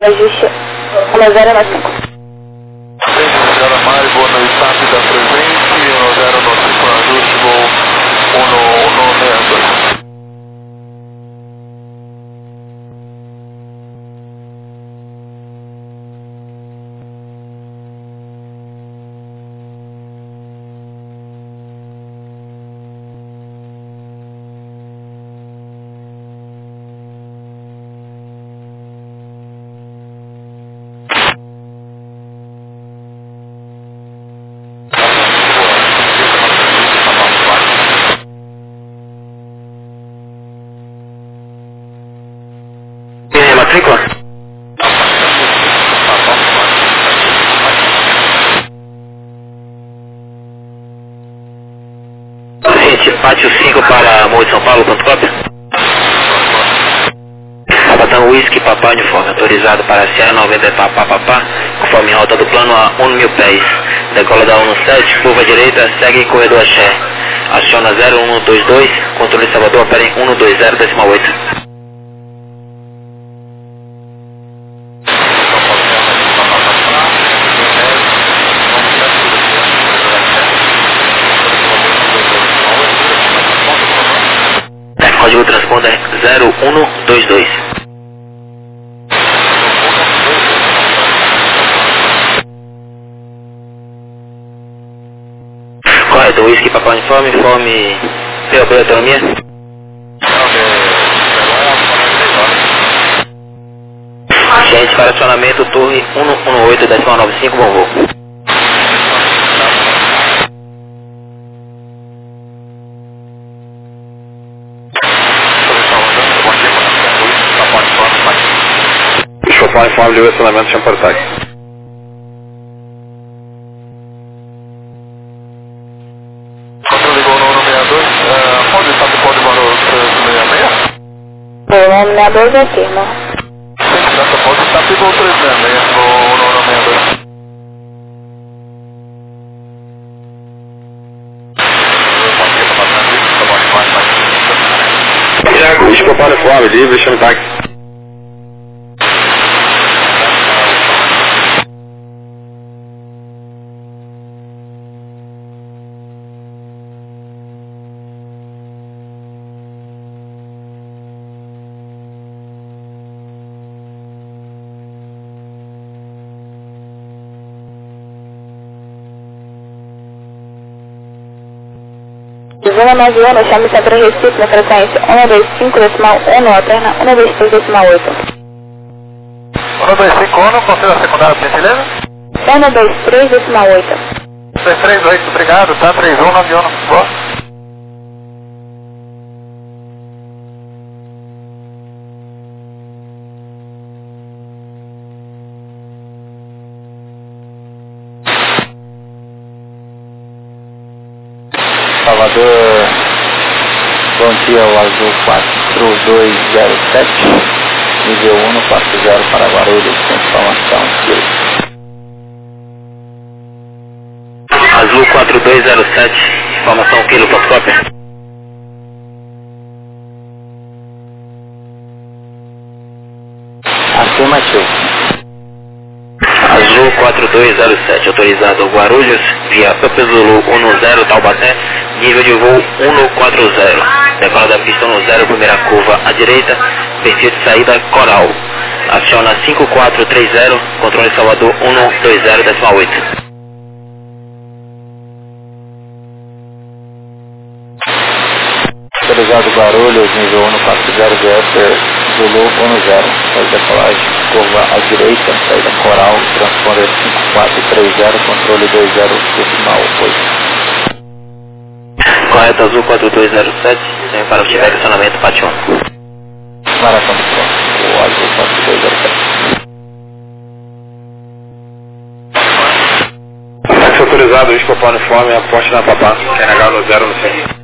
Ajuste 1095. Sierra Malibu no start da presente, 1095 ajuste, voo 1162. Matrícula? Gente, Pátio 5 para Morro de São Paulo, ponto cópia? Capitão Whisky, Papá Uniforme, autorizado para Sierra 90 Papá, conforme rota do plano a 1.000 pés. Decola da 17, curva direita, segue corredor Axé. Aciona 0122, controle Salvador, opera em 120,8. Código de transponder é 0122. Correto, Whisky Papá Uniforme, informe POP Autonomia. Gente, para acionamento, torre 118,95, bom voo. Chopin informe de estacionamento sem portagem. Controle Gol no 62, pode estar do código valor 366? O nome da 2 é firma. Sim, nessa pode estar do Gol 366 no 62. Tiago, Chopin informe, livre, chame táxi. Zona 91, chame Centro Recife na frequência 125,1, alterna 123,8. 125 ONU, conselho secundário, por gentileza? 123,8. 338, obrigado, tá? 3191, boa. Salvador, bom dia, o Azul 4207, nível 140 para Guarulhos, com informação que Azul 4207, informação quilo, ponto cópia. afirmativo. Azul 4207, autorizado Guarulhos, via Pampa Zulu 10 Taubaté, nível de voo 140. Decola da pista 10, primeira curva à direita, perfil de saída Coral. Aciona 5430, controle Salvador 120,8. Autorizado Guarulhos, nível 140 VF Zulu 10, faz decolagem, curva à direita, saída Coral, transponder 5430, controle 20,8. Correto, Azul 4207, sem para o estacionamento Pátio 1. Marathon pronto, o Azul 4207. Táxi autorizado, risco Chopin uniforme, aposte na Papá, QNH no 0 no 6.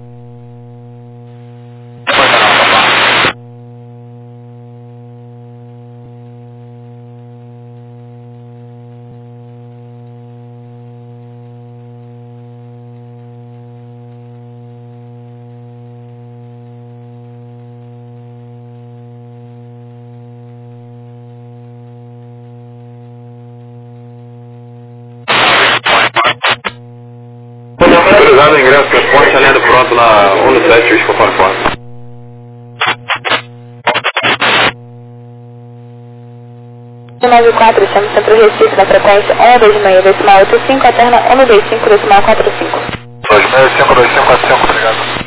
Autorizado o ingresso, responde, alinhando pronto na 17, Whisky Papa Uniforme. 94, chama Centro Recife na frequência 126,85, alterna 125,45. 26,25,45, obrigado.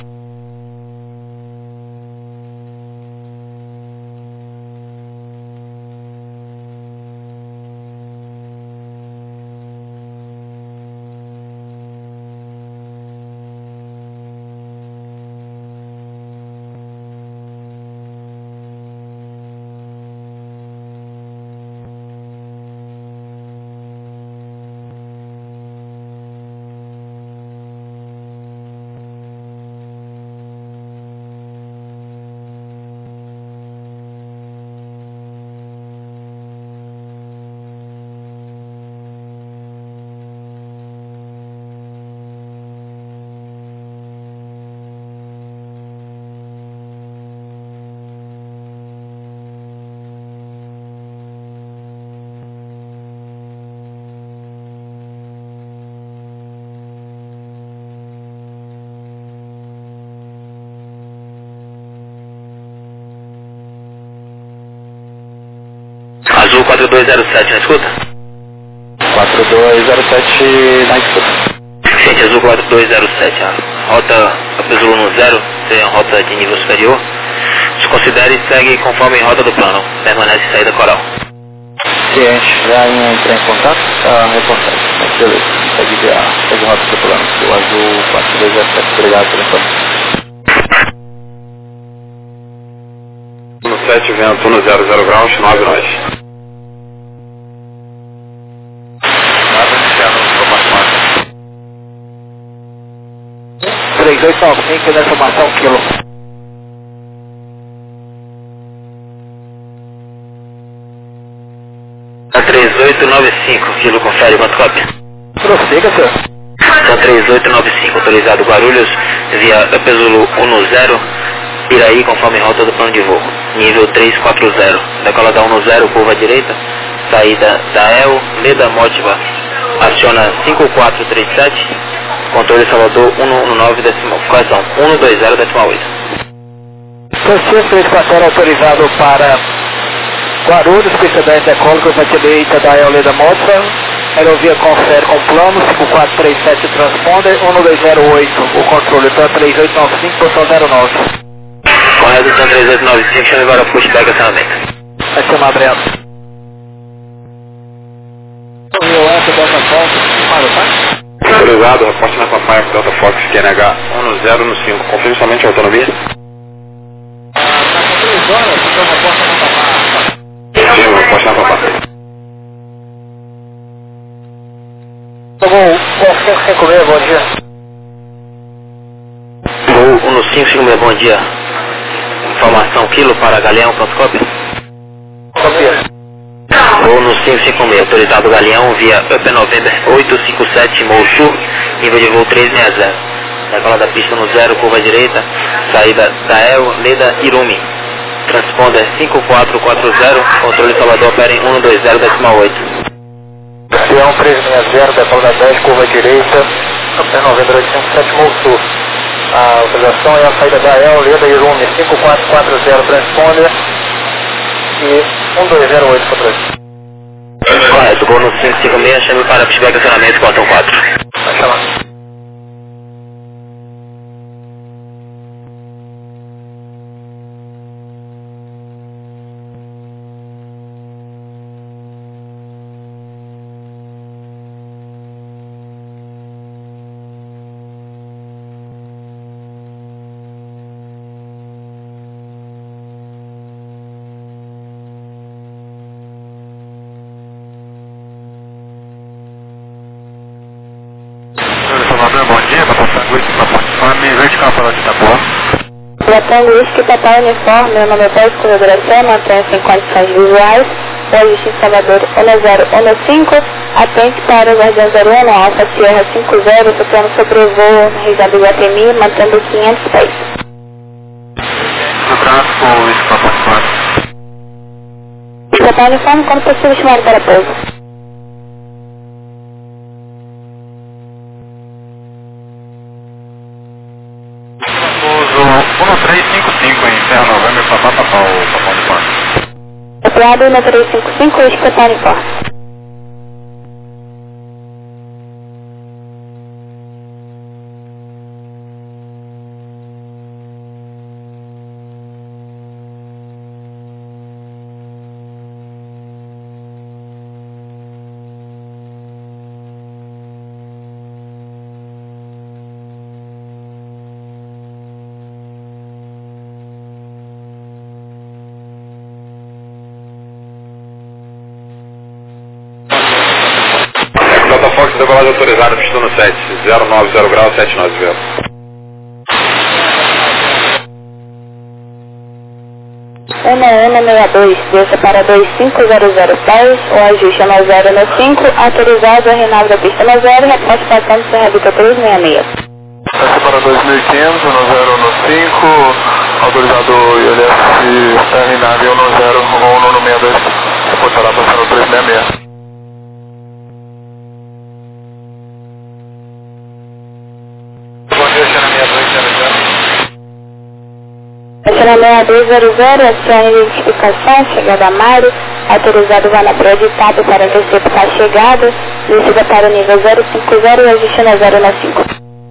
Azul 4207, na escuta? 4207 na escuta. Gente, Azul 4207, a rota Apesolo 10, tem a rota de nível superior. Se considere e segue conforme a rota do plano, permanece saída coral. Ciente, já entrei em contato, tá reportado. Beleza, segue a rota do plano. O Azul 4207, obrigado pela informação. 7, vento 100 graus, 9 nós. Nada iniciado, informação. 3295, na informação, quilo. A 3895, quilo, confere quanto cópia? Prossiga, senhor. São 3895, autorizado Guarulhos, via Apesolo 10, Piraí, conforme rota do plano de voo. Nível 340, decola da 10, curva à direita, saída da El, Leda Mótiva, aciona 5437, controle Salvador 119 decimal, quais são? 120 decimal 8. Francisco 34 autorizado para Guarulhos, pista 10 decola, curva à direita da El, Leda Mótiva, aerovia confere com plano, 5437 transponder, 1208, o controle está 3895, posição 09. Correto, então 3895, chame agora o pushback acionamento. Vai ser uma breve. Rio F, Delta Fox, para o pai? Autorizado, reporte na Papai, Delta Fox, QNH 1015, confirme somente a autonomia. Tá com 3 horas, então reporta na Papai. Sim, reporte na Papai. Tá bom, 556, bom dia. Voo 1556, bom dia. Informação quilo para Galeão, pronto cópia? Copia. Voo no 556, autorizado Galeão via Up November 857 Mou Sul, nível de voo 360. Decola da pista no 0, curva à direita, saída da El, Leda Irumi. Transponder 5440, controle Salvador opera em 120 decimal 8. Galeão 360, decola da 10, curva à direita, Up November 857 Mou Sul. A autorização é a saída da El, Leda Irumi, 5440 transponder e 1208 controle. Correto, voo no 556, chame para pushback acionamento 414. Vai chamar. Bom dia, Papai Sanguício, Papai Uniforme, vertical para de Itapuã. Papai Sanguício, Papai Uniforme, meu nome é Paulo Configuração, mantenha-se em condições visuais, hoje em Salvador 1015, atente para o Guardião 01, Alfa Sierra 50, soprando sobrevoo na região do Guatemi, mantendo 500 pés. No tráfico, isso, Papai Uniforme. Papai Uniforme, como possível chamado para pouso? autorizado no 355, escutar informe. Delta Fox, decolagem autorizada, pista no 7, 090 grau, 790. Uma 62, desça para 2500 pés, o ajuste é no 0 no 5, autorizado a renave da pista no 0, repórte passando Serra Vitor 366. Desce para 2500, no 0 no 5, autorizado ILS RNAV 10, voo no 62, reportará passando 366. Estacionamento 6200, acione de identificação, chegada a Mário, autorizado vai na prioridade para interceptar a chegada, descida para o nível 050 e ajuste no 0 no 5.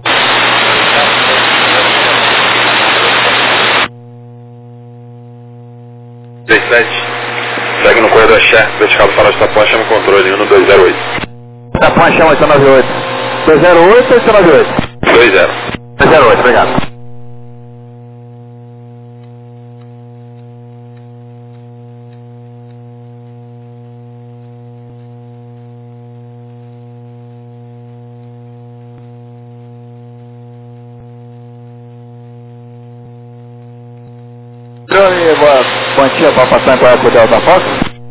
Segue no corredor chefe, vertical do farol de Itapuã, chama o controle, 1208. Itapuã chama 898. 208 ou 898? 20. 208, obrigado. Bom dia, para passar em qual é o Delta Fox?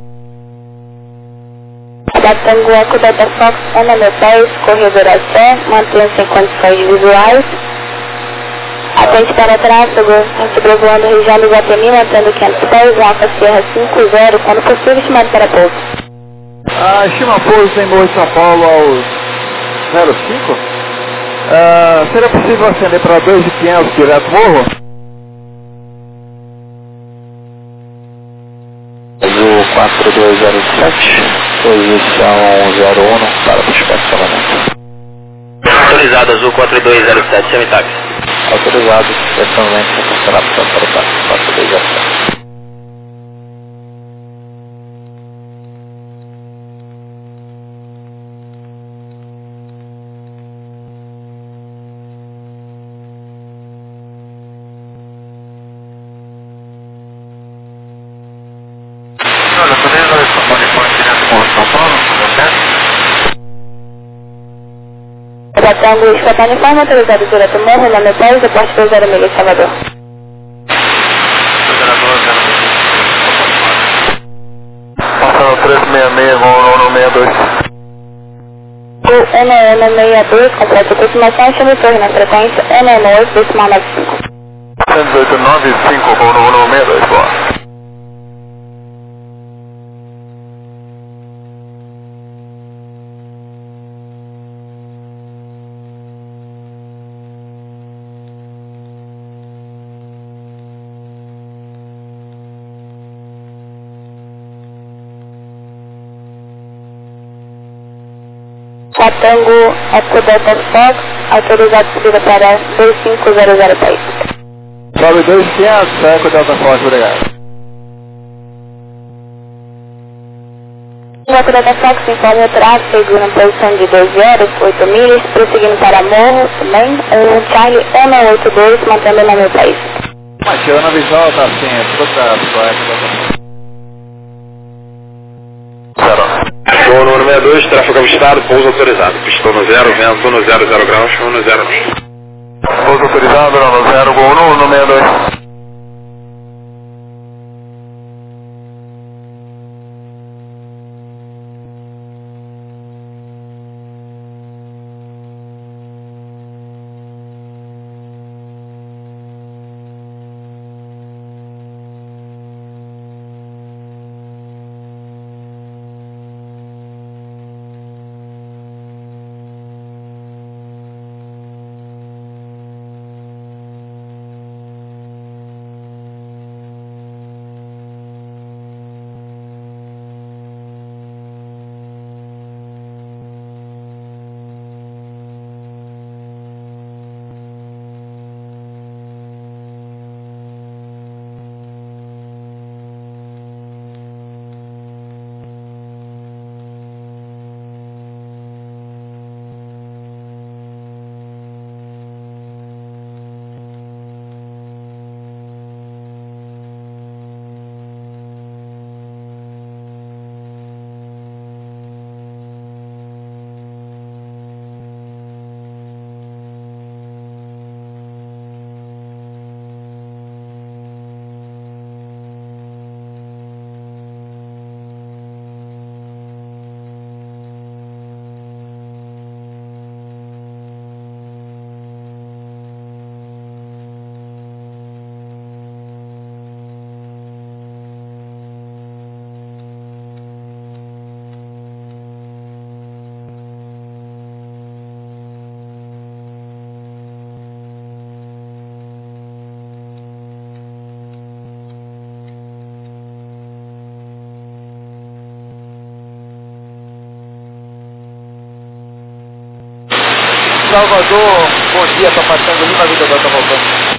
Da Tango Eco Delta Fox, NM10, corredor a Sé, mantenha-se em condições visuais. Atente para tráfego, sobrevoando a região do Guatemi, mantendo 500 pés, Alfa Sierra 50, quando possível, estimado para pouso. Estima pouso em Morro de São Paulo aos 05? Seria possível acender para 2.500 direto morro? Azul 4207, posição 01 para o estacionamento. Autorizado, Azul 4207, semi-táxi. Autorizado, estacionamento, estacionamento para o táxi 4207. Olha, poderia dar esse telefone direto com o São Paulo, Da Tango escutar informe, autorizado direto morro, nome Paulo, deporte 206, Salvador. Passando 366, voo no 62. O NM62, completa a aproximação, chama o torre na frequência NM8, decimal 95. 11895, voo no 62, boa. Da Tango Eco Delta Fox, autorizado subida para 2500 pés. Sobe 2.500, Eco Delta Fox, obrigado. O Eco Delta Fox informa o tráfego na posição de 12 horas, 8 milhas, prosseguindo para Morro também, Charlie 182, mantendo o nome do país. Tirando a visual, tá assim, é tudo tráfego, Eco Delta Fox. Voo número 62, tráfego avistado, pouso autorizado. Pistão no 0, vento no 00 graus, show no 0. Pouso autorizado, no 0, voo no 62. Salvador, bom dia, tá passando Lima, Vitor Delta voltando.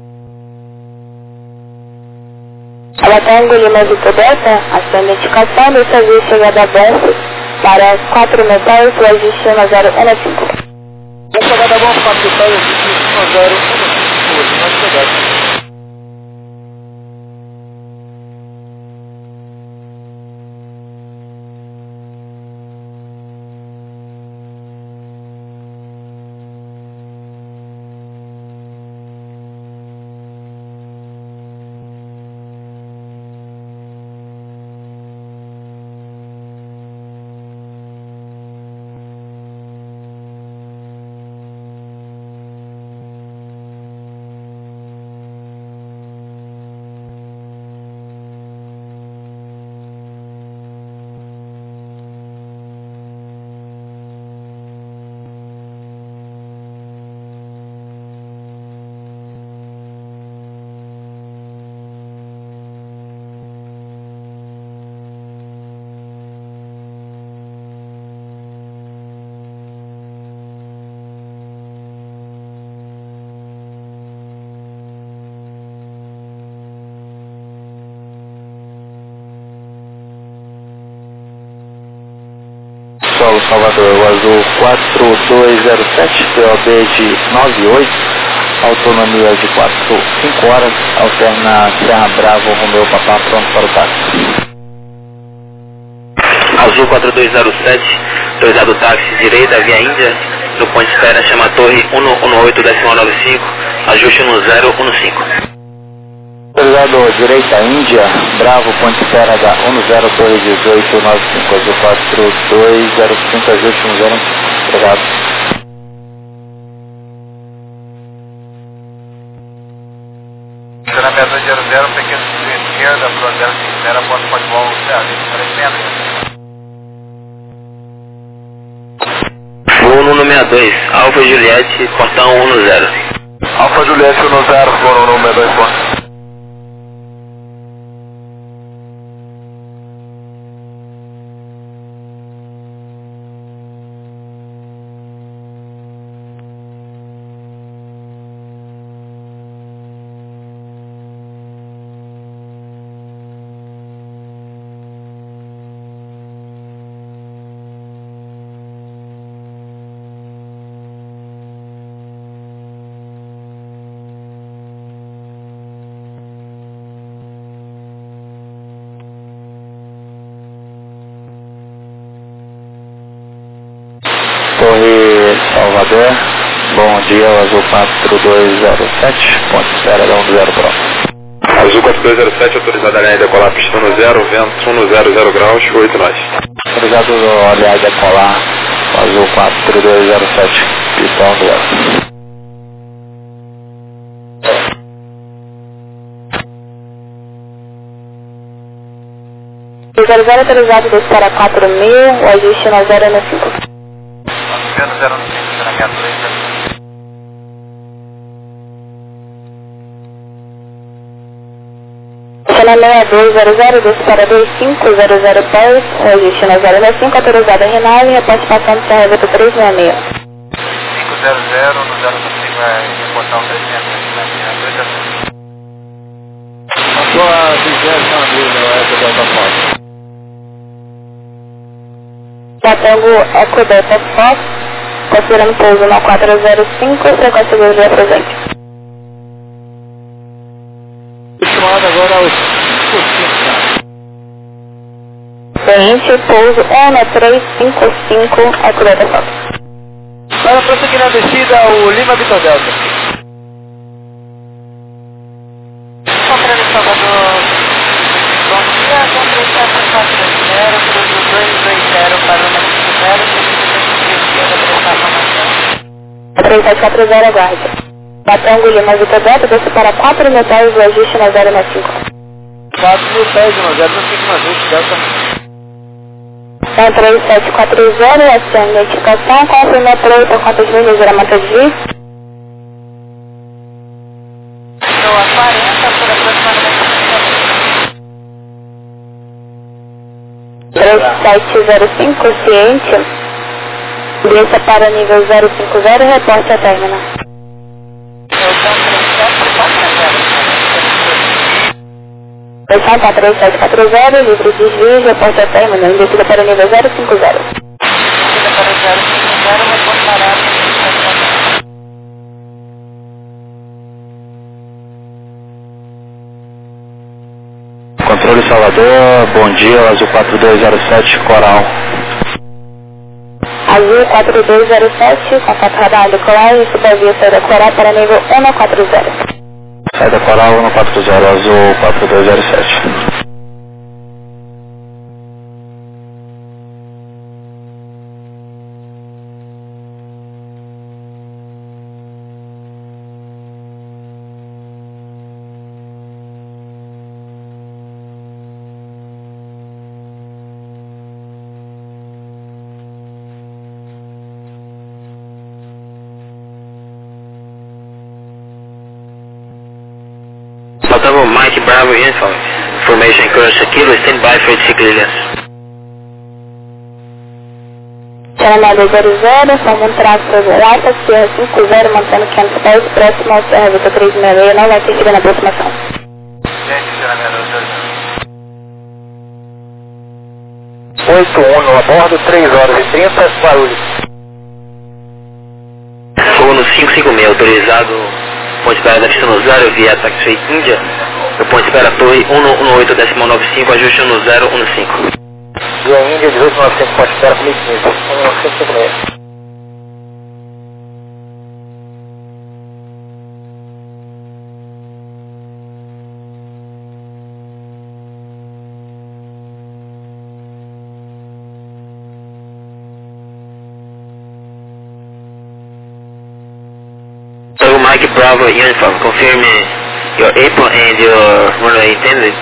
Tango Lima Vitor Delta, a sua identificação do serviço chegada a Bonfim para 4 metais, o destino 015. Chegada a Bonfim, 4 metais, o destino 015, hoje nós chegamos. Salvador, o azul 4207, POB de 98, autonomia de 5 horas, alterna Serra Bravo, Romeu Papá, pronto para o táxi. Azul 4207, autorizado táxi direita, via Índia, do ponto de espera, chama Torre 118.95, ajuste no 015. Autorizado direita Índia, Bravo, ponte espera da 10 Torre 1895, azul 4205, ajuste no 015. Obrigado. Estacionamento 200, pequeno esquerda, para 050, ponto pode voar, Voo 162, Alfa Juliette, portão 10. Alfa Juliette 10, voo 162, ponto. Torre Salvador, bom dia, o azul 4207, ponte espera da 10 Pro. Azul 4207, autorizado a linha decolar, pista no 0, vento 10 graus, 8 nós. Autorizado a olhar e decolar, o azul 4207, pista 10. O 00 autorizado 2 para 4.000, o ajuste no 015. Vendo 015, estacionamento 2. Estacionamento 200, 2 para 25, 0010, o ajuste no 015, autorizado a Renal e a participação do Serra 366. 500, no 015 vai reportar o 366, A sua 20ª amiga, essa Delta Fox. Tango Eco Delta Fox, considerando pouso no 405, frequência do dia presente. Estimado agora aos 5. Seguinte, pouso 1355, Eco Delta Fox. Para prosseguir na descida, o Lima Vitor Delta. Controle Salvador, bom dia, controle 740, cruzo 220 para o 90, 3740, aguarde. Tango Lima Vitor Delta, desce para 4 metais, o ajuste no 065. 4.000 pés, 095 no ajuste, Delta. 3740, essa é a identificação, confirma por quantas milhas era mata de vir? Estou a 40 por aproximadamente 3705, ciente. Desça para nível 050 e reporte a término. Estação 3740, livre de desvio, reporte a término, descida para nível 050. Descida para 050, reportará. Controle Salvador, bom dia, Azul 4207, Coral. Azul 4207, contato radar do Coral, receba via saída Coral para nível 140. Saída Coral 140, Azul 4207. Saltamos Mike Bravo Uniform. Information Curse Kilo, stand by for 86 clearance. Chamada 00, forma um traço Alfa, Sierra 50, mantendo 500 pés, próximo ao Serra Vita 366, não vai interferir na aproximação. Gente, 81 a bordo, 3 horas e 30, Guarulhos. Fogo no 556, autorizado ponte espera da pista no 0 via Taxway Índia. O ponte espera torre 118.95, ajuste no 015. Via Índia 1895, ponte espera comigo 15, 1556. Mike Bravo Uniform, confirm your apron and your runway intended.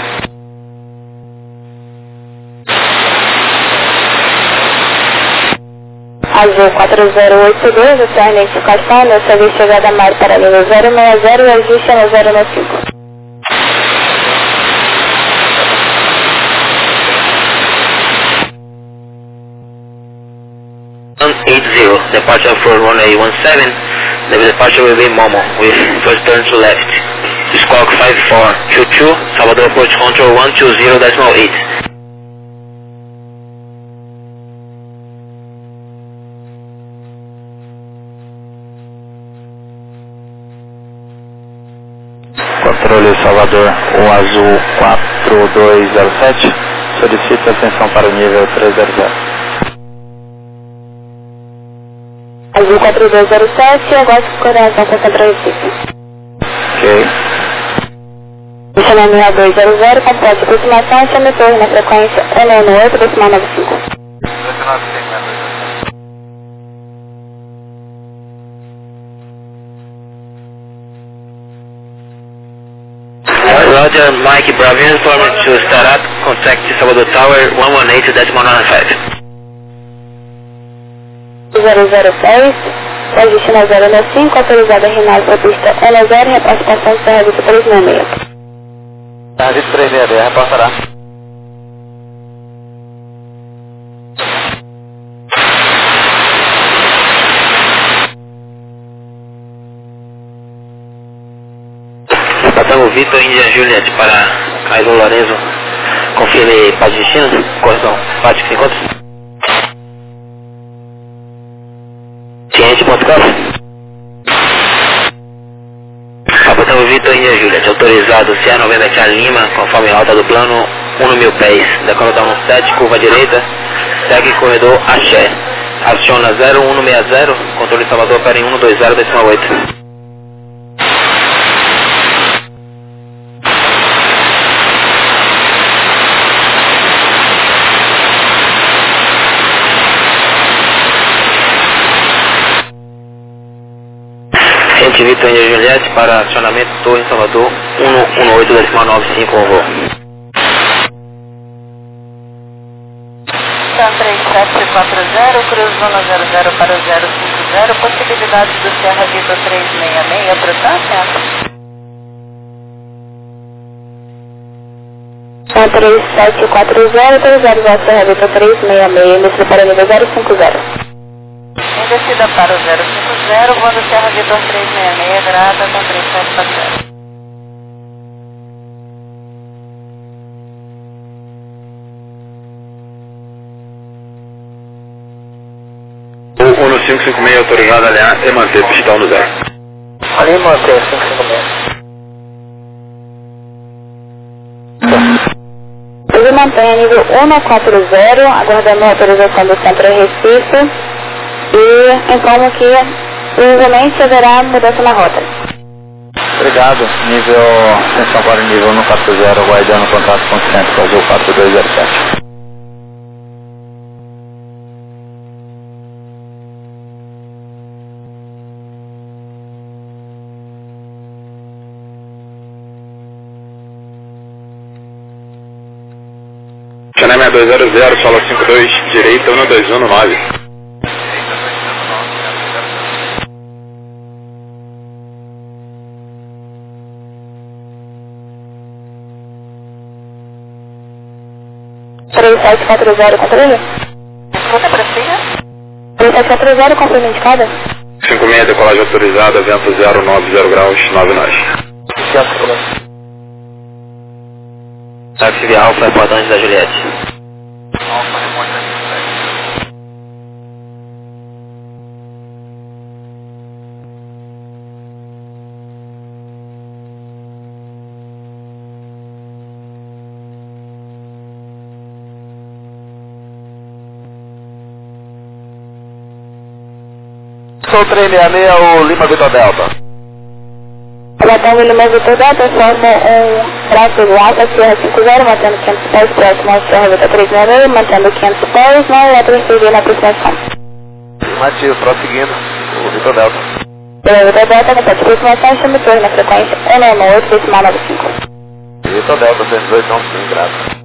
Azul 4082, essa é a identificação, dessa vez chegada mais para nível 060 e ajuste no 095. 180, departure for runway 17, the departure will be Momo, with first turn to left. Squawk 5422, Salvador approach control 120.8. Controle Salvador, o Azul 4207, solicita atenção para o nível 300. Azul 4207, agora com coordenação com Central Recife. Ok. Chamando 6200, complete aproximação, chame torre na frequência 198, decimal 95. Roger, Mike Bravo Uniform to start up, contact Salvador Tower 118.95. 006, ajuste na 095, autorizada a RINAS para pista 10, repasse passando de Serra Vista 366. Serra Vista 366, repassará. Tango Vitor, Índia Juliet para Caio Lorenzo, confirme para destino, correção, parte que se encontra. Ciente.com. Tango Vitor, Índia Juliet, autorizado CA90 Lima, conforme rota do plano 1.000 pés, decola da 17, curva direita, segue corredor Axé, aciona 0160, controle Salvador para em 120.8. Vitor Índia Juliette para acionamento Torre Salvador 118.95 com voo. São 3740, cruz zona 00 para 050, possibilidade do Serra Vista 366, portanto? São 3740, autorizado a Serra Vista 366, nesse para nível 050. descida para o 050, voando Serra Vitor 366, grata com 3740. O 1556 autorizado a alinhar e manter pistão no 0. Ali manter 556. Ele mantém a nível 140, aguardando a autorização do Centro Recife e informo que provavelmente haverá mudança na rota. Obrigado. Atenção para o nível 140, aguardando contato com o Centro Azul 4207. Channel 6200, solo 52, direita 1219. controle? Você prossiga? 3740, confirma indicada? 56, decolagem autorizada, vento 090 graus, 9 nós. Táxi via Alfa, Portões da Juliette. Sou 366, o Lima Vitor Delta. Platão Lima Vitor Delta, forma braço do Alfa, Sierra 50, mantendo 500 pés próximo ao Sierra Vitor 366, mantendo 500 pés, não eletroinferir na aproximação. Afirmativo, prosseguindo, o Vitor Delta. Vitor Delta, com aproximação, chame torre na frequência 198, decimal 95. Vitor Delta, 118, não sim, graças.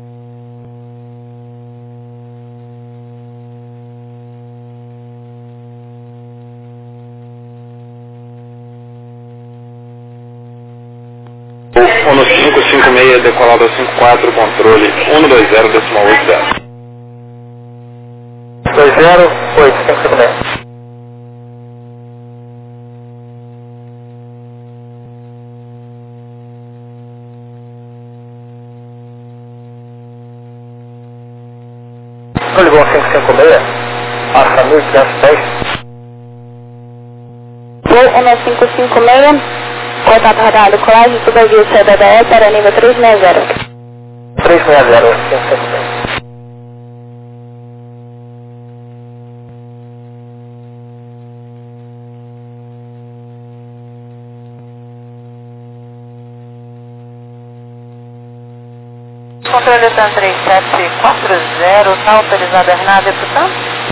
O 1556, decolado 54, controle 120, decimal 80. 208, 556. Poligão 556, passa 1510. Voo 1556, contato radar do colégio, subavio CDDE para nível 360. 360, 556. Controle TAM 3740, está autorizado a Renata, deputado?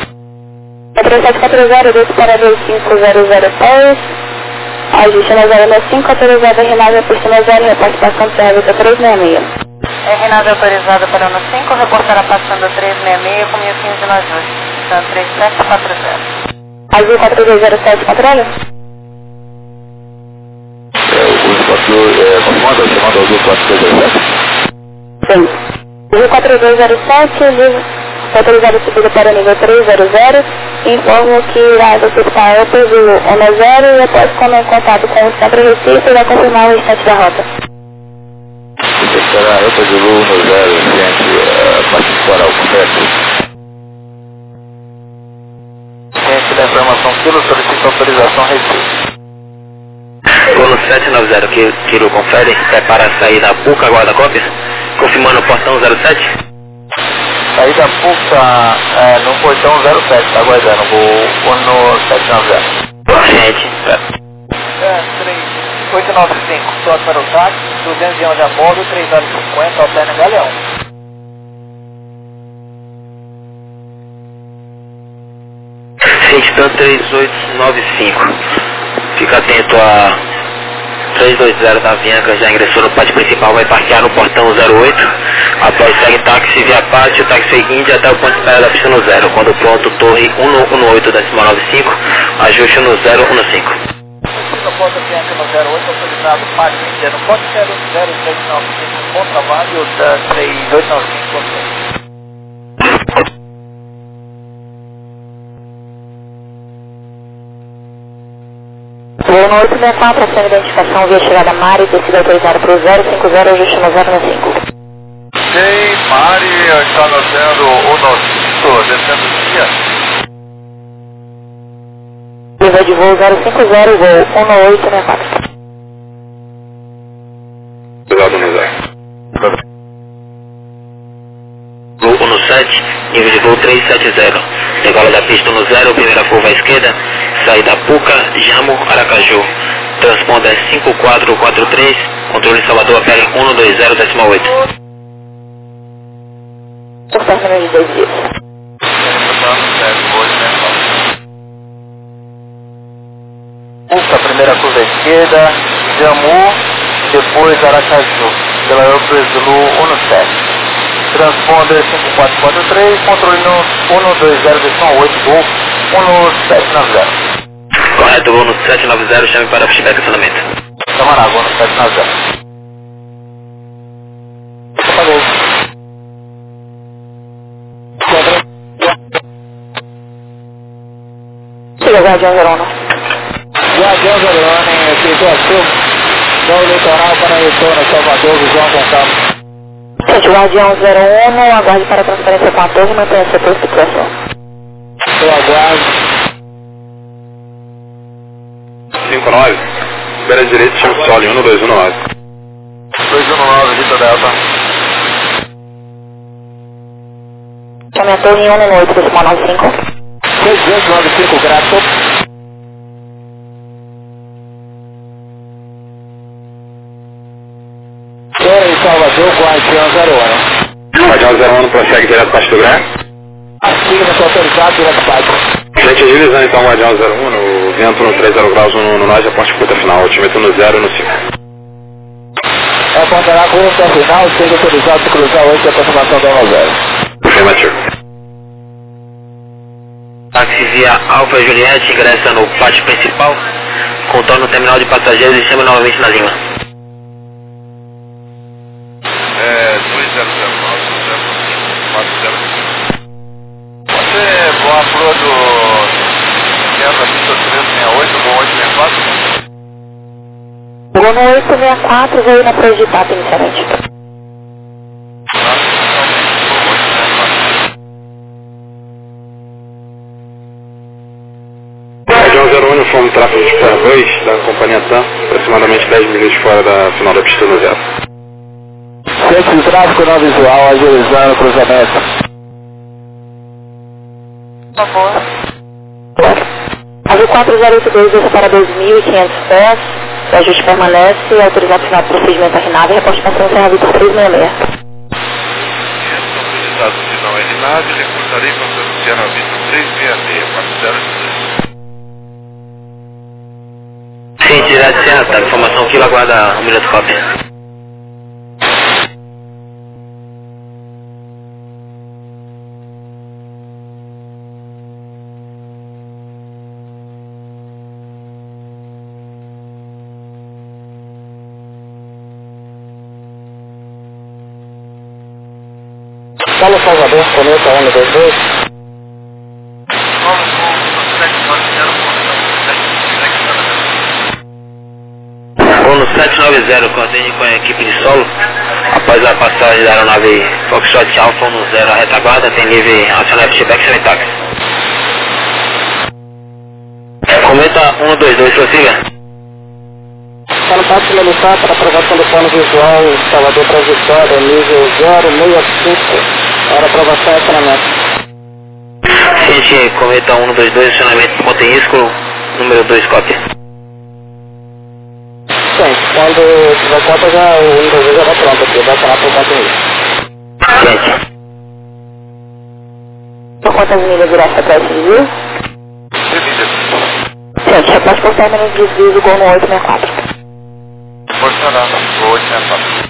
3740, desce para 2500 pés. Ajuste na 095, autorizada a Renata, pista na 0, repartição de Serra Vitor 366. É Renata autorizada para o 5, reportará passando 366 com 1015 no ajuste. TAM 3740. Azul 4207, controle? Comanda Azul 4207? Sim. Azul 4207, autorizado subida para o nível 300, informo que irá executar o Azul 10 e após contato com o Centro Recife irá confirmar o restante da rota. Será Azul 10, gente, Martins Coral, correto? Ciente da informação, Kilo solicita autorização Recife. Colo 790, Kilo confere, prepara a saída da PUC, aguarda cópias. Confirmando o portão 07. Saída PUC no portão 07, tá aguardando, vou no 790. Gente, 3895, sorte para o táxi, 211 a bordo, 3 horas e 50, alterna Galeão. Sextan 3895. Fica atento a 320 da Avianca, já ingressou no pátio principal, vai parquear no portão 08. Após segue táxi via pátio, táxi Índia até o ponto de espera da pista no 0. Quando pronto, torre 118, decimal 95, ajuste no 015. Porta Avianca no 08, autorizado pátio Índia no ponto 0395, contrabando da 3895. 1864, ação de identificação via chegada Mari, descida autorizada para o 050, ajuste no 095. Ok, Mari, está nascendo o nosso descendo dia. Leva de voo 050, voo 1864. Obrigado, Nazar. Voo 17, nível de voo 370. Decola da pista 10, primeira curva à esquerda, saída Puca, Jamo, Aracaju. Transponder 5443, controle Salvador APR 120.8. Por término de 2 dias. Puca, primeira curva à esquerda, Jamo, depois Aracaju, pela Aeropress Zulu 17. Transponder 5443, controle no 120.8, voo 1790. Correto, voo no 790, chame para feedback e acionamento. Camarada, voo no 790. Apagou. Chega, Guardião 01. Guardião 01, situação do litoral para retorno Salvador, João Gonçalves. Gente, Guardião 01, aguarde para a transferência 14, mantenha seu posto de situação. Eu aguardo. 59, beira direita, chama o Soli, 1219. 219, Rita Delta. Chame a torre em 118, decimal 95. 6295, grato. Em Salvador, Guardião 01. Guardião 01 prossegue direto para Pasto Grande. Assina seu autorizado direto para Pasto. Gente, agilizando então o Guardião 01, no vento no 30 graus no norte, aponte curta final, altimetro no 0 no 5. Apontará curta final, seja autorizado para cruzar hoje a aproximação da 0. Afirmativo. Táxi via Alfa Juliette, ingressa no pátio principal, contorna o terminal de passageiros e chama novamente na linha. 2009, você voa pro do Centro, pista 368, voo 864? Voo no 864, veio na Projetap inicialmente. Guardião 01, uniforme tráfego de Ferro 2, da companhia TAM, aproximadamente 10 minutos fora da final da pista no 0. Centro de tráfego não visual, agilizando o cruzamento. Por favor. Azul 4082, desce para 2.500 pés. O ajuste permanece. Autorizado final do procedimento RNAV. Reporte para Serra Vitor 366. Autorizado final RNAV, reportarei com a Serra Vitor 366, 40. Sim, atividade certa, informação que aguarda um minuto cópia. Fala Salvador, cometa 122. Voo no 790, coordene com a equipe de solo. Após a passagem da aeronave Foxtrot Alpha 10 à retaguarda, tem livre acionar feedback sem táxi. Cometa 122, prossiga. Está no pátio militar para aprovação do plano visual Salvador trajetória, nível 065, para aprovação e acionamento. Ciente, cometa 122, acionamento ponto em risco, número 2, cópia. Sim, quando tiver conta já o 122 já vai pronto aqui, vai acionar por ponto em risco. Ciente. Por quantas milhas diretas para esse desvio? Gente, reporte por término de desvio do Gol no 864. Proporcionando, voo 864.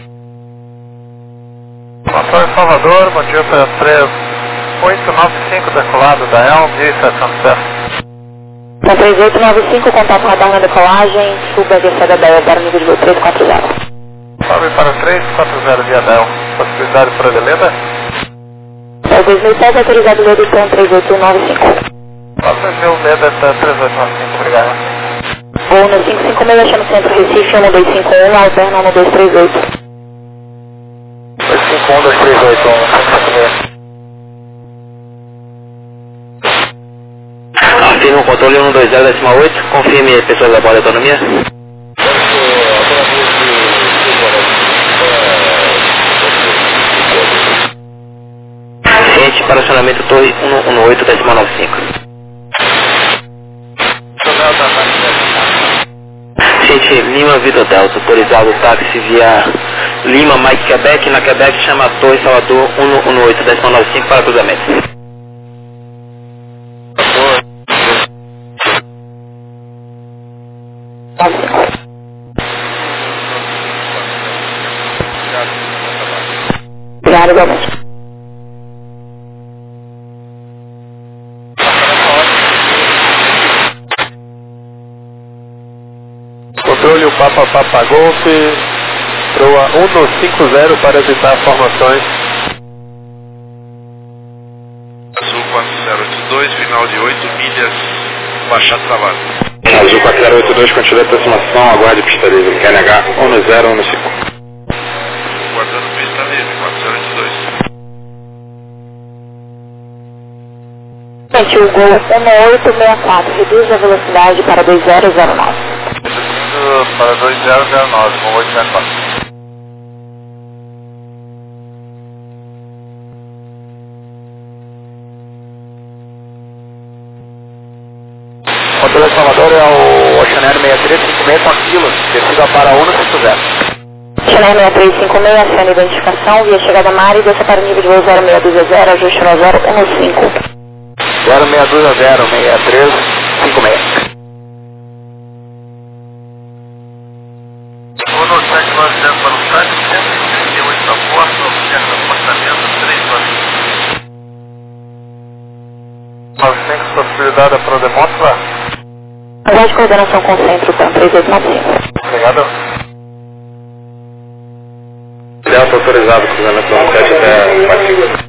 Antônio Salvador, bom dia para 3895, decolado da ELM, 1700 pés. Então 3895, contato radar na decolagem, suba a descida da para o nível de voo 340. Sobe para 340 via DEL, possibilidade para Adeleda? É 2007, autorizado o Leda então 3895. 4.000 Leda 3895, obrigado. Voo 155, achando centro Recife, 1251, alterna 1238. 251, 238, 156. Afirma o controle 120,8, confirme pessoas da borda de autonomia. Ciente para acionamento torre 118,95. Ciente Lima Vitor Delta, autorizado táxi via Lima Mike Quebec, na Quebec chama Torre Salvador 118,95 para cruzamento. Obrigado, igualmente. Controle o Papa Golf, proa 150 para evitar formações. Azul 4082, final de 8 milhas, Baixada Trabalho. Azul 4082, continua a aproximação, aguarde pista livre, QNH 1015. Guardando pista livre, 4082. Gente, o Gol 1864, reduz a velocidade para 2009. Para 2009, com 864. Controle de Salvador é o Oceanário 6356 com quilos, descida para 150. Channel 6356, aciona identificação, via chegada mar e desça para o nível de voo 0620, ajuste no 015. 0620, 6356. O Norte 900 para o site, 138 da porta, objeto apartamento, 3 horas. 900, possibilidade para o demonstra. Aguarde de coordenação com o centro, TAM 3895. Obrigado. Delta autorizado, cruzamento 97 até 45.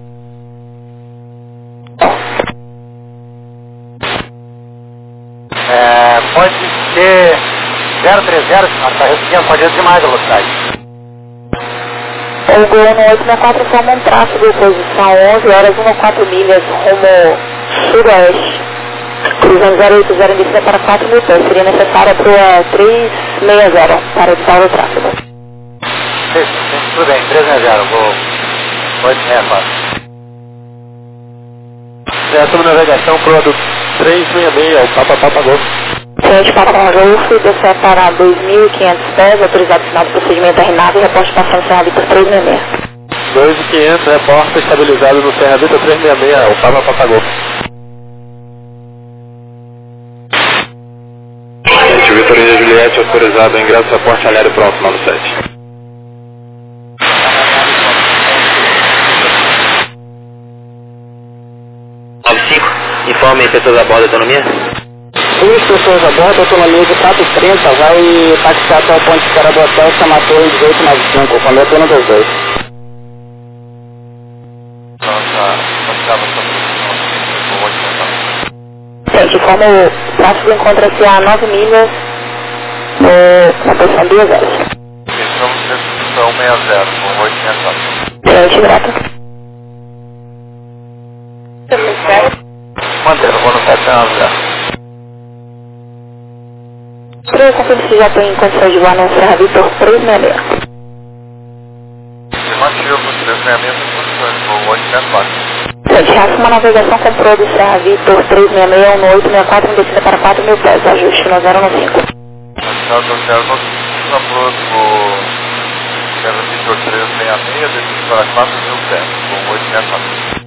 Pode ser 030, senhor, está repetindo, pode ir demais a velocidade. O Gol 1864 forma um tráfego, posição 11 horas 14 milhas, rumo sudoeste. Cruzando 080 em descida para 4 mil pés, seria necessária para a 360 para evitar o tráfego. Tudo bem, 360, vou 864. Certo, navegação proa do 366, o Papa Golf. Ciente Papa Golf, descer para 2.500 pés, autorizado final do procedimento RNAV e reporte passando Serra Vitor 366. 2.500, reporta estabilizado no Serra Vitor 366, o Papa Golf. Gente, Vitorina Juliette, autorizado o ingresso, reporte aéreo pronto, 97. Informe pessoas a bordo da autonomia. 3 pessoas a bordo, autonomia de 430, vai taxiar até o ponto de espera do hotel, chama Torre 1895, com letra 122. Gente, como o tráfego encontra-se a 9 milhas na posição 2 horas. Estamos na posição 60, com 864. Ciente, grato. Mantendo, vou no 790. Para eu conferir se já tem condições de voar no Serra Vitor 366. Afirmativo, 366 em condições, com 864. Gente, reaça uma navegação com pro do Serra Vitor 366 no 864 em descida para 4 mil pés, ajuste no 015. Estado do 015, na proa do Serra Vitor 366, descida para 4 mil pés, com 864.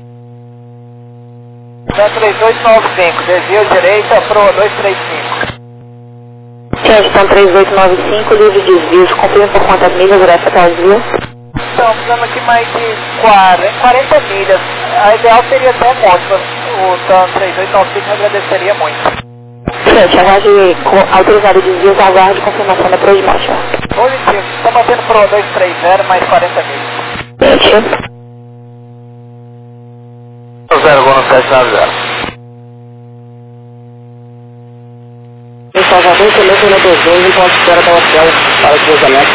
3895, desvio direita, proa 235. Gente, então 3895, livre de desvios, confirma por quantas milhas durante até o desvio? Então, precisamos aqui mais de 40 milhas. A ideal seria até Motiva. O TAM 3895 agradeceria muito. Gente, aguarde autorizado de desvios, aguarde confirmação da Proimótica. Positivo, está mantendo proa 230, mais 40 milhas. Gente. 0, vou no 790. Pessoal, já Salvador, começo no 22, em ponto de espera da hotel para cruzamento.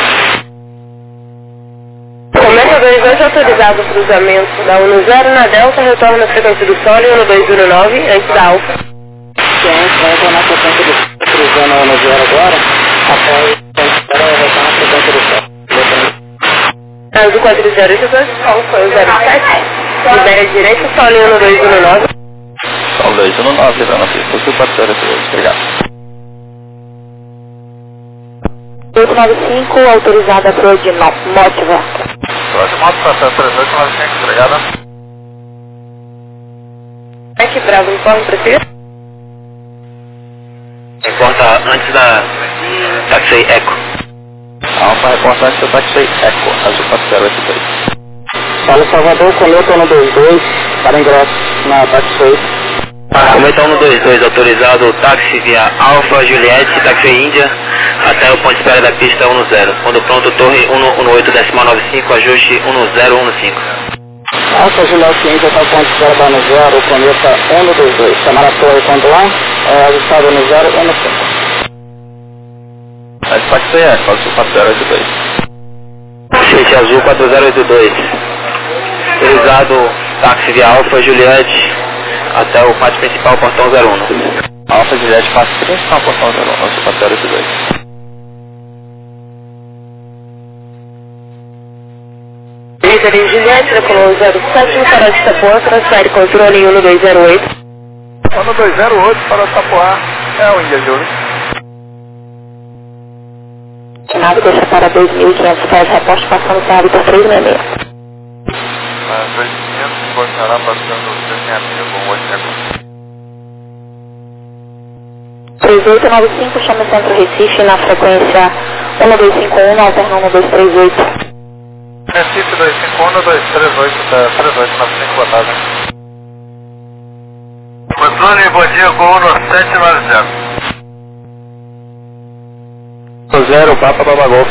Cometa 22 autorizado o cruzamento da 10 na Delta, retorno à frequência do Sol e 1219, antes da Alfa. Ciência, vai entrar na frequência do Sol, cruzando a 10 agora, após a espera retorno à frequência do Sol. Azul 4082, Sol foi o 07, libera direito, Sol e 1219. Sol 219, dando a pista, Sul 403, obrigado. 895, autorizada para o de Motiva. Pode moto para 3895, obrigado. Aqui, Bravo, informe para si. Reporta antes da Taxi Eco. Alfa, reporta antes do Taxi Eco, Azul 4082. Fala Salvador, Cometa 122, para ingresso na Taxi. Cometa 122, autorizado táxi via Alfa, Juliette, Taxi Índia, até o ponto de espera da pista 10. Quando pronto, torre 118.95, ajuste 1015. Alfa, Juliette Índia, até o ponto de espera da 10, Cometa 122. Chamar a torre quando lá, ajustado 1015. Taxi Eco, Azul 4082. Chute Azul 4082, autorizado táxi via Alfa, Juliette, até o pátio principal, portão 01. Alfa, Juliette, pátio principal, portão 01, Azul 4082. Líder em Juliette, decolou 07, para de Itapuã, transfere controle em 1208. 1208 para Itapuã, é o Índia Júlio. Nave deixa para 2.500 pés, reposte passando sem hábito 366. 2500, continuará passando 366 com 8 segundos. 3895, chama Centro Recife na frequência 1251, alterna 1238. Recife 251, 1238, 3895, boa tarde. Controle, bom dia com 1790. 0, Papa Baba Golf.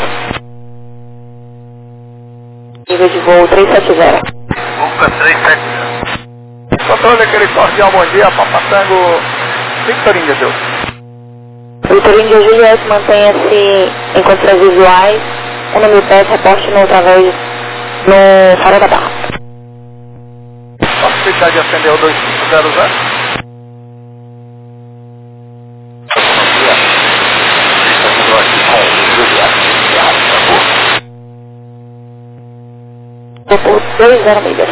Nível de voo 370. Uca 370. Controle, aquele cordial bom dia, Papatango Victor Índia, Deus. Victor Índia Juliette, mantenha-se em condições visuais, 1.000 pés, reporte no através no Farol da Barra. Possibilidade de acender o 2500? Por 2 milhas.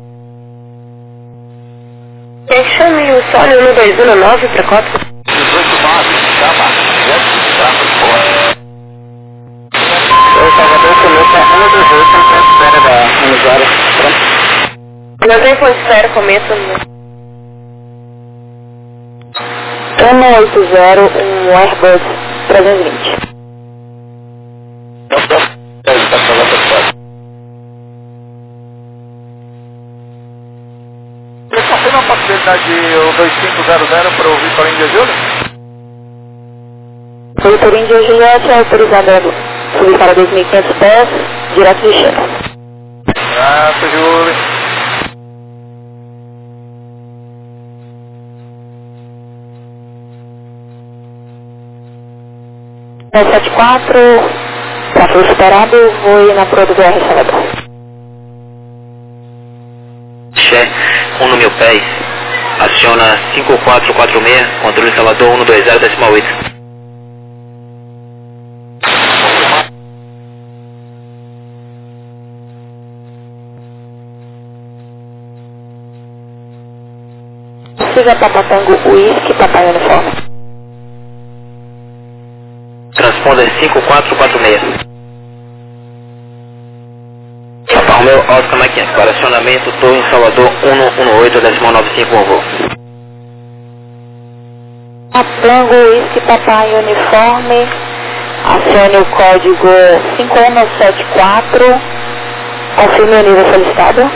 Chame o Sol 1219 para cópia. 189, chama. Salvador, Cometa 128, espera da 10, pronto. Não tem ponto de espera, Cometa 180, um Airbus 320. Você confirma a possibilidade de o 2500 para o Victor Índia Júlio? O Victor Índia Juliette é autorizado a subir para 2.500 pés, direto de China. Graças, Júlio. É 74, tráfego superado, vou ir na proa do BR Salvador. Xé, 1.000 pés, aciona 5446, controle Salvador 120.8. Siga Papatango Whisky, Papai Uniforme. Transponder 5446. Papa Romeu, Oscar Mike, para acionamento, torre em Salvador 118.95 com voo. Papatango Whisky, Papai Uniforme. Acione o código 5174. Confirme o nível solicitado.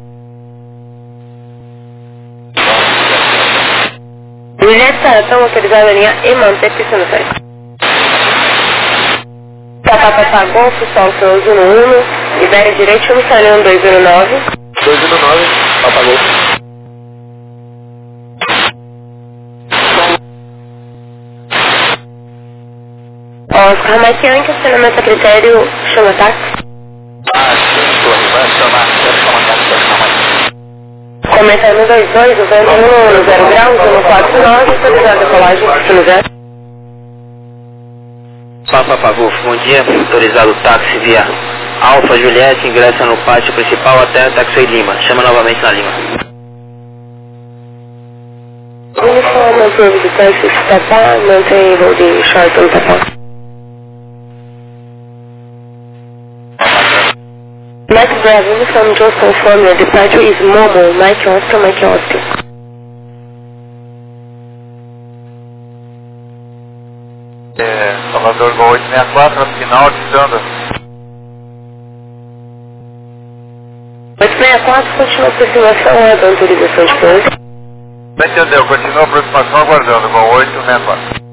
Juliette, estão autorizada a linha e manter pista no site. Papa Golf, Sol Sol 11, libere direito no salão 219. 219, Papa Golf. Oscar Mike Yankee, acionamento a critério, chama táxi. Vai chamar táxi. Começa 122, o vento 1 0 graus, 149, autorizado a decolagem, destino 0. Papa Golf, bom dia, autorizado o táxi via Alfa Juliette, ingressa no pátio principal até Taxi Lima, chama novamente na Lima. Uniforme, manteve de táxi estatal, mantém voo de short no tapão. Mike Bravo, uniforme just confirm your departure is Momo, Mike Oscar, Mike Oscar. Salvador Gol 864, no final de Sandra. 864, continua a aproximação, aguarda a autorização de pouso. Não entendeu, continua a aproximação aguardando, Gol 864.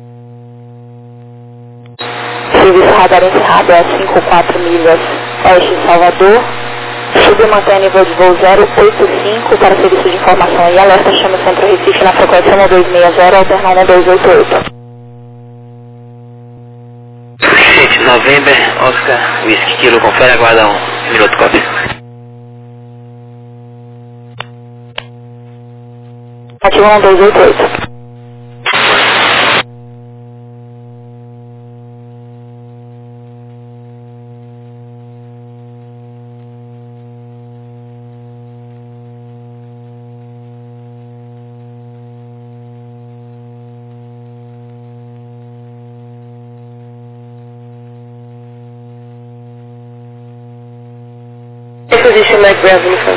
Serviço radar encerrado a 5,4 milhas oeste de Salvador. Sub e mantém nível de voo 085 para serviço de informação e alerta, chama o Centro Recife na frequência 1260, alternar 1288. November, Oscar, Whisky, Kilo, confere, aguarda 1 minuto, copy. Ativo 1288. Position Mike Bravo uniforme.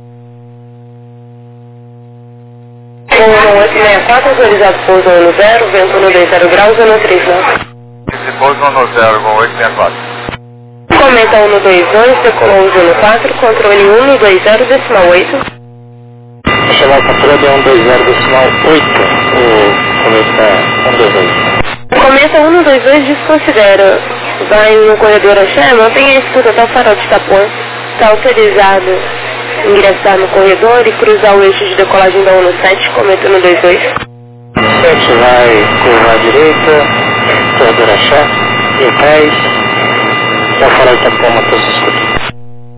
864, autorizado pouso 10, vento 120 graus, 139. Esse pouso 10, Gol 864. Comenta 122, decolou 14, controle 120 decimal 8. Chamar controle 120 decimal 8, o cometa 122. Comenta 122, desconsidera. Vai no corredor axé, mantenha a escuta até o farol de Itapuã. Está autorizado ingressar no corredor e cruzar o eixo de decolagem da 17, cometa 122. 7 vai curvar à direita, corredor axé, e 10, já farol de Itapuã, motor se escuta.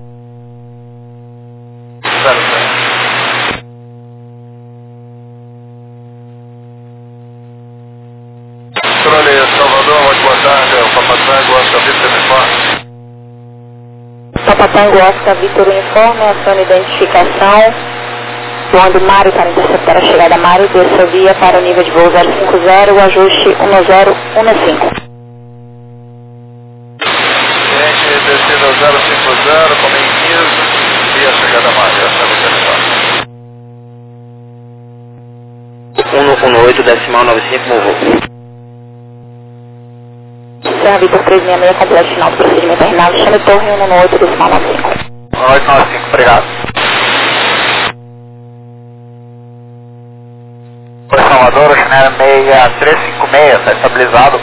Controle Salvador, muito boa tarde, o Papatango, Oscar Victor uniforme. Papatango Oscar Victor uniforme, aciona identificação. Voando Mário para interceptar a chegada Mário, desça via para o nível de voo 050, o ajuste 1015. Gente, descida 050, comem 15, via chegada Mário, essa é a missão. 118, decimal 95, voo. Serra Vitor 366, complexo final do procedimento terminado, chame torre 118, decimal 95. 895, obrigado. Oi, Salvador, Chanel 6356, está estabilizado.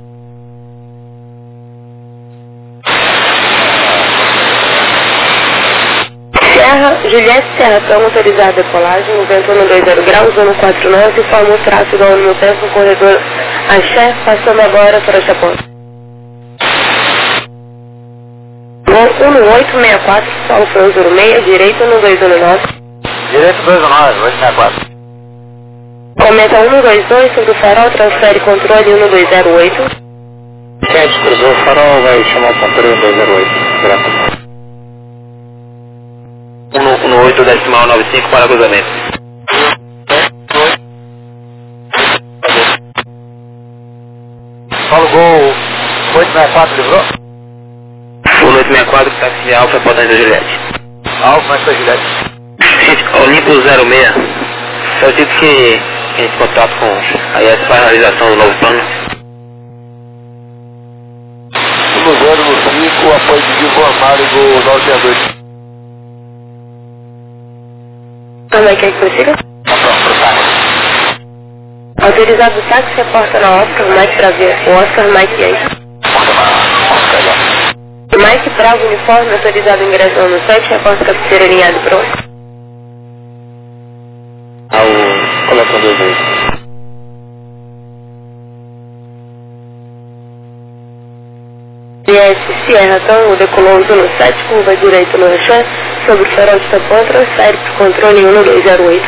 Serra, Juliette Serra, tão autorizada a decolagem, o vento 120 graus, 149, forma o traço igual no meu tempo, corredor axé, passando agora para o Japão. 1864, solo foi 06, direito 1219. Direito 219, 864. Cometa 122, sobre o farol, transfere controle 1208. 7 cruzou o farol, vai chamar o controle 1208, graças. 118, decimal 95 para cruzamento. Fala o Gol 864, livrou? 1864, táxi Alfa, potência Juliette. Alfa, mas foi Juliette. Gente, Olimpo 06, eu disse que a gente contato com a IES para a realização do novo plano. 105, apoio de formário do 962. Como é que prossiga? Tá pronto, pro táxi. Autorizado o táxi, reporta na Oscar, Mike Bravo, Oscar, Mike Yankee. Mike Bravo, uniforme, autorizado ingressando no 7, reporta cabeceira alinhado pronto. Ao coletor 28. ULS Sierra Tango decolou no 7, curva direita no Echan, sobre o farol de tampão, transfere para o controle 1208.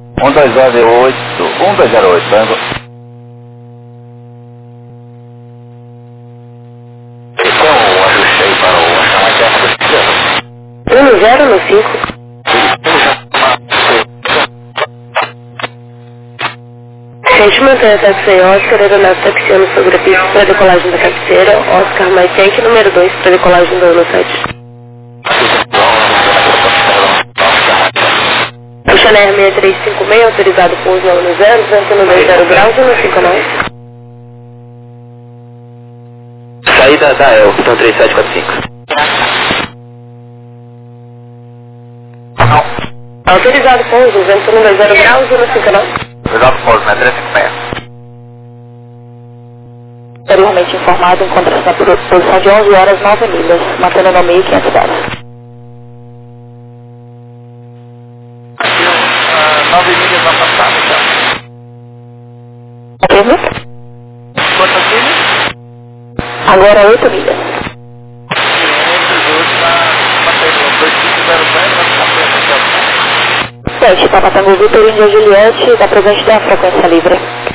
1208, Tango. Então, ajustei para o chamar que 10 no 5. Gente, mantém a taxi Oscar, aeronave taxiando sobre a pista para decolagem da cabeceira, Oscar Mike Tank número 2 para decolagem do ano 7. O Chanel 6356, autorizado pouso no 10, vento no 20 graus e no 59. Saída da EL, então 3745. Autorizado pouso, vento no 20 graus e no 59. Exato, pouso, né? 356. Anteriormente informado, encontra-se na posição de 11 horas 9 milhas, mantendo no meio 500 dólares. 9 milhas afastadas, então. Quantas milhas? Agora 8 milhas. Teste, Papa Tango Vitor, Índia Juliette, da presente da frequência livre.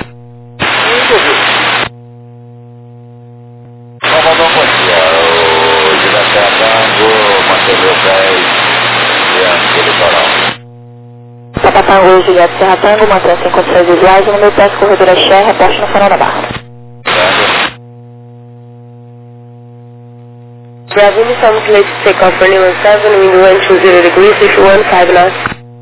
Vamos dar um bom dia. O Juliette Tango, manteve o 10 diante do litoral. Papa Tango Juliette Serra Tango, mantém-se em condições visuais, no meu teste corredor Axé, reporte no farol da barra. Brazil, some place to take off running 17, wind 120 degrees, if 15 knots.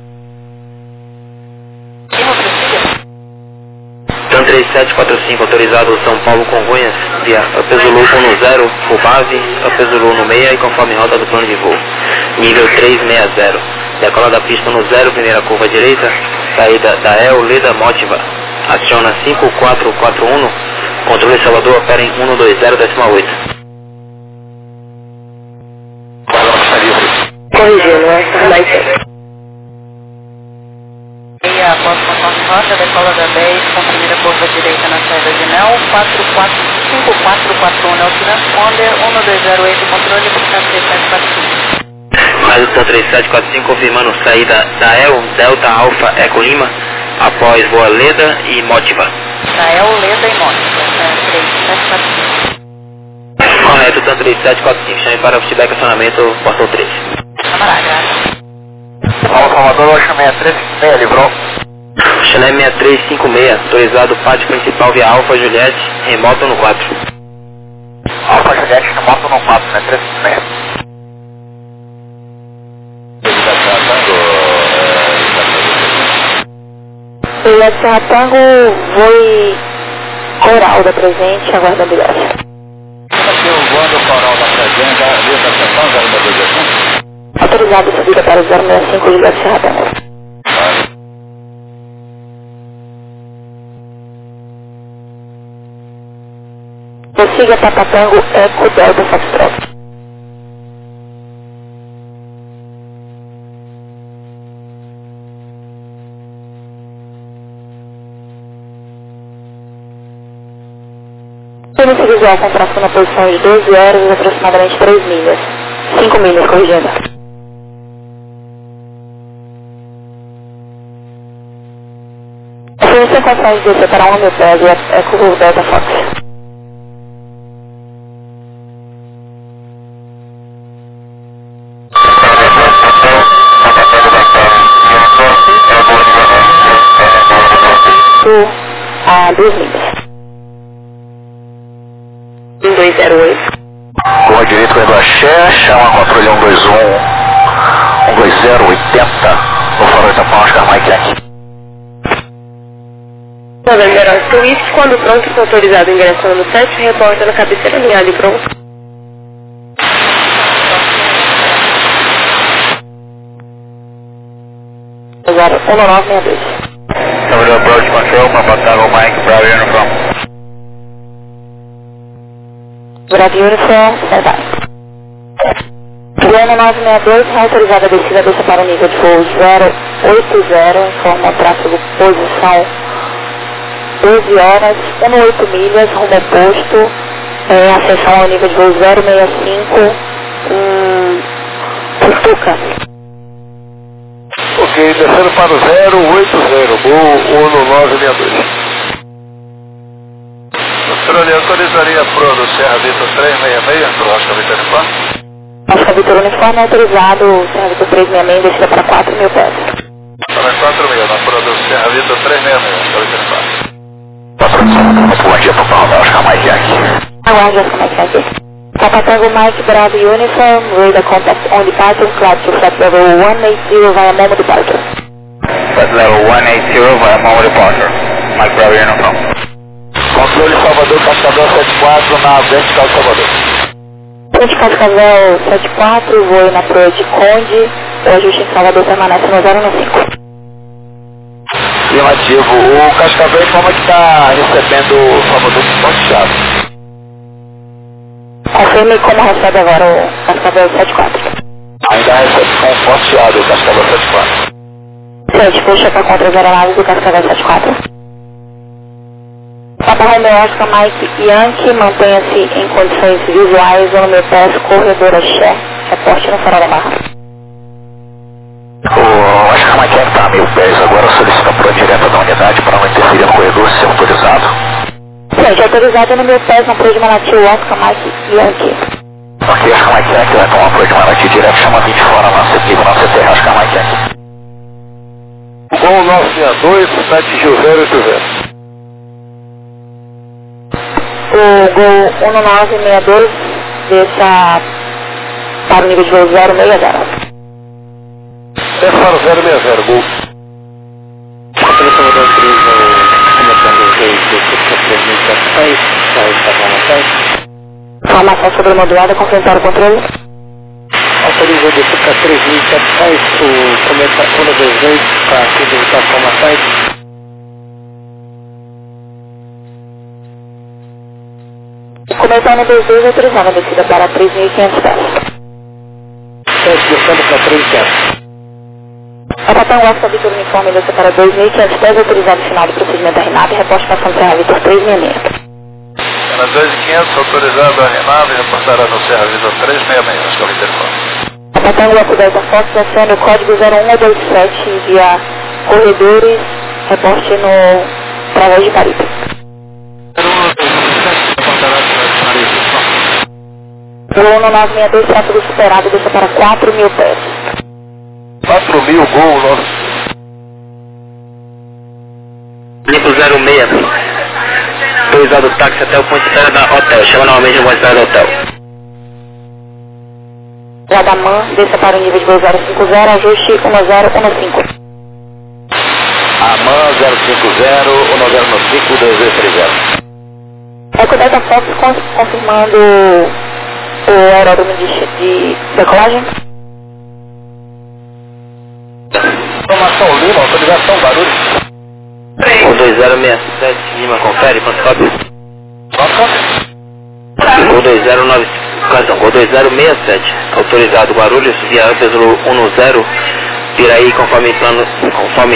TAM 3745, autorizado São Paulo Congonhas, via Apesulu 10, full base, Apesulu no 6 e conforme rota do plano de voo. Nível 360, decola da pista no 0, primeira curva direita, saída da EL Leda Motiva, aciona 5441, controle Salvador opera em 120,8. Corrigindo, Oscar Mike. E a próxima rota decola da 10 com a primeira curva direita na saída de NEL, 5441 é o transponder, 1208 controle para o 3745. Mais o TAM 3745 confirmando saída da EL Delta Alpha Eco Lima, após voa Leda e Motiva. Da EL, Leda e Motiva, 3745. Correto, TAM 3745, chame para o feedback acionamento, portão 3. Camarada. Salvador, Ocean 6356, livrou. Chanel 6356, autorizado pátio principal via Alfa Juliette, remoto no 4. Alfa Juliette, remoto no 4, né? 356. Juliette Serra Tango, voe coral da presente, aguardando o BS. Aqui o voando coral da presente, viu da seção 062. Autorizado subida para o 065, Juliette Serra Tango. Prossiga Papa Tango, Eco Delta Foxtrot. Início visual com tráfego na posição de 12 horas e aproximadamente 3 milhas. 5 milhas, corrigindo. Assim, sem condições de descer para 1 mil pés, Eco Delta Fox. A 2 milhas. 1208. Curva direita, correndo Axé, chama controle 121, 12080, no farol de tampão, Oscar Mike Tank. November Swift, quando pronto, está autorizado ingressando no 7, reporta na cabeceira alinhada e pronto. Agora, 1962. Number approach control, Papa Tango Mike, Bravo Uniform. Bravo Uniform, standby. Guiana 962, autorizada a desça para o nível de voo 080, informa o tráfego posição 12 horas, 18 milhas, rumo oposto, em ascensão ao nível de voo 065, Tutuca. Ok, descendo para o 080, voo 1962. Australiano, autorizaria a proa do Serra Vitor 366, para o Oscar Vitor Uniforme? Oscar Vitor Uniforme autorizado, Serra Vitor 366, descida para 4.000 pés. Para 4.000, na proa do Serra Vitor 366, Oscar Vitor Uniforme. Bom dia, Papai, Oscar Mike aqui. Aguarde, Oscar Mike aqui. Papa Tango Mike Bravo Uniform, radar contact on departure, cloud to flight level 180 via Momo departure. Flight level 180 via Momo departure. Mike Bravo Uniform. Controle Salvador, Cascavel 74, na vertical Salvador. Ponte Cascavel 74, voe na proa de Conde, o ajuste em Salvador permanece no 015. Afirmativo, o Cascavel informa que está recebendo o Salvador ponteado. Confirme como recebe agora o Cascavel 74. Ainda recebe com ponteado o Cascavel 74. 7, puxa para contra as aeronaves do Cascavel 74. Papa Romeo Oscar Mike Yankee, mantenha-se em condições visuais, no meu pés, corredor Axé, reporte no farol da barra. O Oscar Mike Yankee está a 1.000 pés, agora solicita a proa direta da unidade para não interferir no corredor, se autorizado. Sim, autorizado no meu pés, na proa de Manati, o Oscar Mike Yankee. Ok, Oscar Mike Yankee vai tomar a proa de Manati direto, chama 20 fora, nossa equipe, nossa terra, Oscar Mike Yankee. Gol 962, 7 Gil 080. O Gol 1962 desça para o nível de voo 060. Desce para o 060, gol. Controle Salvador 3, começando os 2 3.700, já está com Informação sobre a modulada, confirmar o controle. autoriza de ficar 3.700, o começa quando 22 para aqui de Itacomaçães. Começar no 22, autorizando a descida para 3.500 pés. 7 descendo para 3.500. A Papai Oscar Vitor Uniforme desce para 2.500 pés, autorizado o final do procedimento da RENAV, reposte passando Serra Vitor 366. Na 2.500, autorizado a RENAV, reportará no Serra Vitor 366, Oscar Vitor Uniforme. A Papai Oscar Delta Fox descendo o código 0127 via corredores, reporte no Través de Caribe. Gol no 962, tráfego superado, desce para 4.000 pés. 4.000, gol 9. Limpo 06. Autorizado o táxi até o ponto de espera da hotel. Chama novamente o ponto de espera do hotel. Guadamã, desça para o nível de voo 050, ajuste 1015. AMAN 050, 1015, 2230. Eco Delta Fox confirmando o aeródromo de decolagem. Informação Lima, autorização Barulho. O 2067, Lima, confere, quanto cópia? O 2095, canção, o 2067, autorizado Guarulhos, via Ampes 10, Piraí, conforme plano, conforme